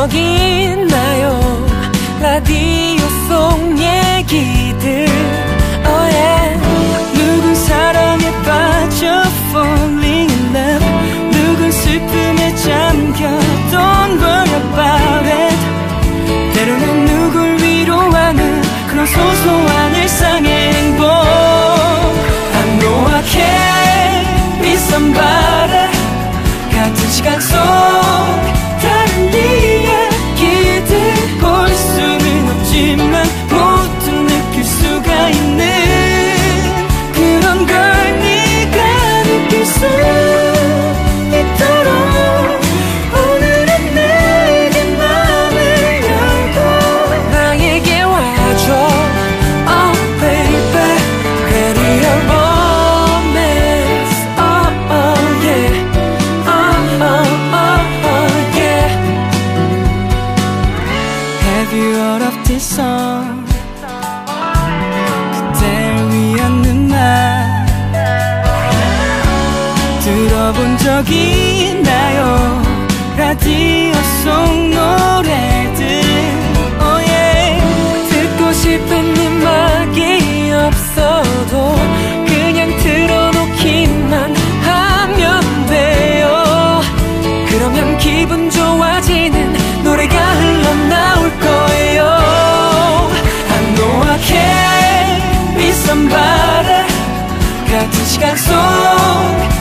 있나요? 라디오 속 얘기들 oh yeah. 누군 사랑에 빠져 falling in love, 누군 슬픔에 잠겨 don't worry about it. 때로는 누굴 위로하는 그런 소소한 일상의 행복. I know I can be somebody. 같은 시간 속 다른 이야기들 볼 수는 없지만 모두 느낄 수가 있는 그런 걸 네가 느낄 수 있도록 오늘은 내게 맘을 열고 나에게 와줘 oh baby. Ready or romance oh oh yeah oh oh oh yeah. Have you heard of this song? 그댈 위한 음악 들어본 적 있나요? 라디오 속 노래들 oh yeah. 듣고 싶은 음악이 없어도 그냥 틀어놓기만 하면 돼요. 그러면 기분 좋아지는 노래가 흘러나올 거예요. I know I can be somebody. 같은 시간 속